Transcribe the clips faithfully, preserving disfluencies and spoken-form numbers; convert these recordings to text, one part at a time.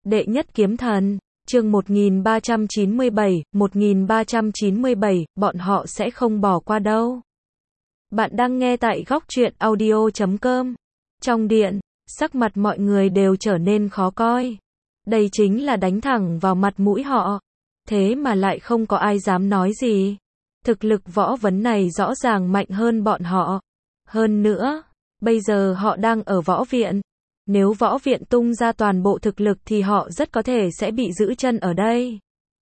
Đệ nhất kiếm thần, chương một nghìn ba trăm chín mươi bảy, một nghìn ba trăm chín mươi bảy, bọn họ sẽ không bỏ qua đâu. Bạn đang nghe tại góc truyện audio chấm com. Trong điện, sắc mặt mọi người đều trở nên khó coi. Đây chính là đánh thẳng vào mặt mũi họ. Thế mà lại không có ai dám nói gì. Thực lực Võ Vấn này rõ ràng mạnh hơn bọn họ. Hơn nữa, bây giờ họ đang ở võ viện. Nếu võ viện tung ra toàn bộ thực lực thì họ rất có thể sẽ bị giữ chân ở đây.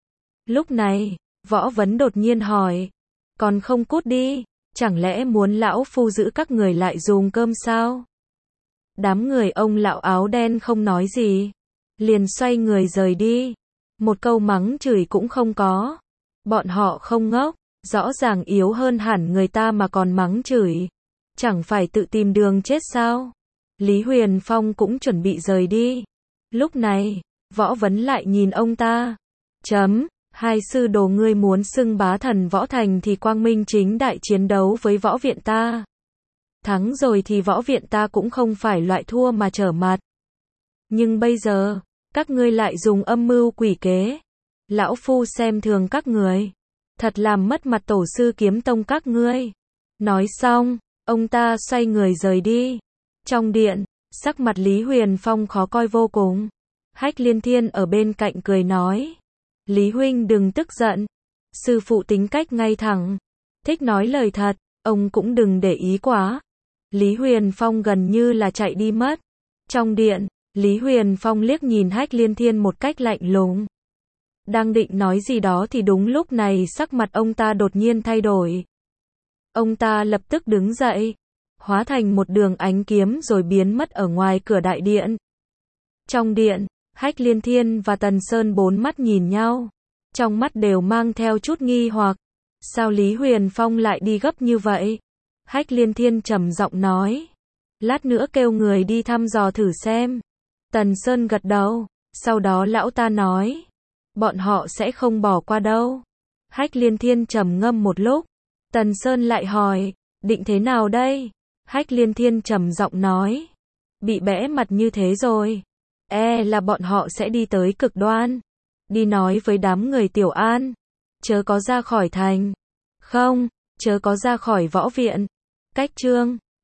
Lúc này, Võ Vấn đột nhiên hỏi. Còn không cút đi, chẳng lẽ muốn lão phu giữ các người lại dùng cơm sao? Đám người ông lão áo đen không nói gì. Liền xoay người rời đi. Một câu mắng chửi cũng không có. Bọn họ không ngốc, rõ ràng yếu hơn hẳn người ta mà còn mắng chửi. Chẳng phải tự tìm đường chết sao? Lý Huyền Phong cũng chuẩn bị rời đi. Lúc này, Võ Vấn lại nhìn ông ta. Chấm, hai sư đồ ngươi muốn xưng bá thần võ thành thì quang minh chính đại chiến đấu với võ viện ta. Thắng rồi thì võ viện ta cũng không phải loại thua mà trở mặt. Nhưng bây giờ, các ngươi lại dùng âm mưu quỷ kế. Lão phu xem thường các người. Thật làm mất mặt tổ sư kiếm tông các ngươi. Nói xong, ông ta xoay người rời đi. Trong điện, sắc mặt Lý Huyền Phong khó coi vô cùng. Hách Liên Thiên ở bên cạnh cười nói. Lý huynh đừng tức giận. Sư phụ tính cách ngay thẳng. Thích nói lời thật, ông cũng đừng để ý quá. Lý Huyền Phong gần như là chạy đi mất. Trong điện, Lý Huyền Phong liếc nhìn Hách Liên Thiên một cách lạnh lùng. Đang định nói gì đó thì đúng lúc này sắc mặt ông ta đột nhiên thay đổi. Ông ta lập tức đứng dậy, hóa thành một đường ánh kiếm rồi biến mất ở ngoài cửa đại điện. Trong điện, Hách Liên Thiên và Tần Sơn bốn mắt nhìn nhau. Trong mắt đều mang theo chút nghi hoặc. Sao Lý Huyền Phong lại đi gấp như vậy? Hách Liên Thiên trầm giọng nói. Lát nữa kêu người đi thăm dò thử xem. Tần Sơn gật đầu. Sau đó lão ta nói. Bọn họ sẽ không bỏ qua đâu. Hách Liên Thiên trầm ngâm một lúc. Tần Sơn lại hỏi. Định thế nào đây? Hách Liên Thiên trầm giọng nói. Bị bẽ mặt như thế rồi. E là bọn họ sẽ đi tới cực đoan. Đi nói với đám người Tiểu An. Chớ có ra khỏi thành. Không, chớ có ra khỏi võ viện. Cách chương.